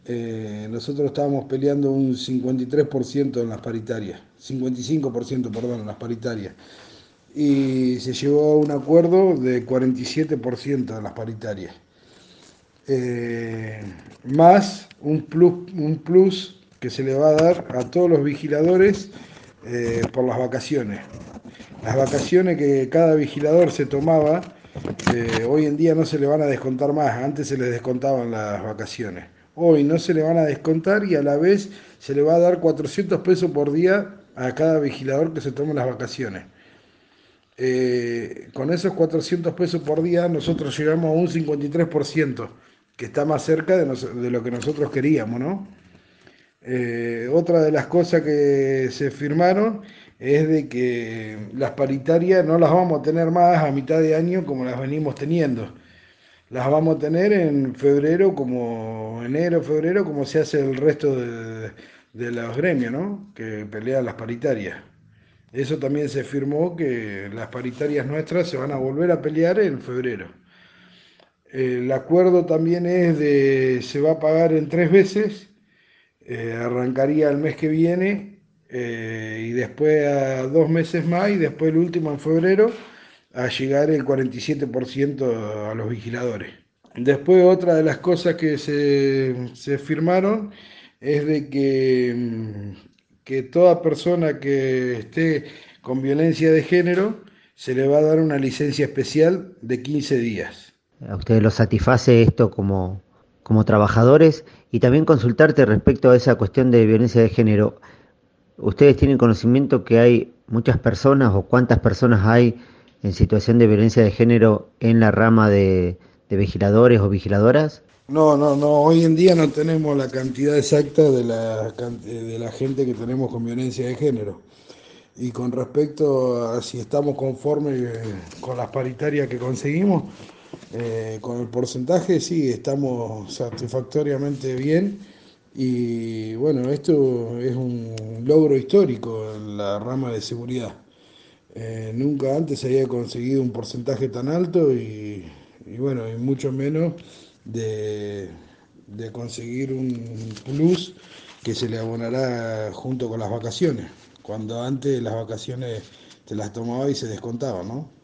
nosotros estábamos peleando un 53% en las paritarias, 55%, perdón, en las paritarias. Y se llegó a un acuerdo de 47% en las paritarias. Eh, Más un plus que se le va a dar a todos los vigiladores por las vacaciones. Las vacaciones que cada vigilador se tomaba, hoy en día no se le van a descontar más, antes se les descontaban las vacaciones. Hoy no se le van a descontar y a la vez se le va a dar 400 pesos por día a cada vigilador que se tome las vacaciones. Con esos 400 pesos por día nosotros llegamos a un 53%, que está más cerca de lo que nosotros queríamos, ¿no? Otra de las cosas que se firmaron es de que las paritarias no las vamos a tener más a mitad de año como las venimos teniendo. Las vamos a tener en febrero, como enero, febrero, como se hace el resto de los gremios, ¿no? Que pelean las paritarias. Eso también se firmó que las paritarias nuestras se van a volver a pelear en febrero. El acuerdo también es de, se va a pagar en 3 veces, arrancaría el mes que viene y después a 2 meses más y después el último en febrero a llegar el 47% a los vigiladores. Después otra de las cosas que se firmaron es de que toda persona que esté con violencia de género se le va a dar una licencia especial de 15 días. ¿A ustedes los satisface esto como trabajadores? Y también consultarte respecto a esa cuestión de violencia de género. ¿Ustedes tienen conocimiento que hay muchas personas o cuántas personas hay en situación de violencia de género en la rama de vigiladores o vigiladoras? No, no, no, hoy en día no tenemos la cantidad exacta de la gente que tenemos con violencia de género. Y con respecto a si estamos conformes con las paritarias que conseguimos, con el porcentaje sí, estamos satisfactoriamente bien. Y bueno, esto es un logro histórico en la rama de seguridad. Nunca antes se había conseguido un porcentaje tan alto y bueno, y mucho menos de, de conseguir un plus que se le abonará junto con las vacaciones, cuando antes las vacaciones te las tomaba y se descontaba, ¿no?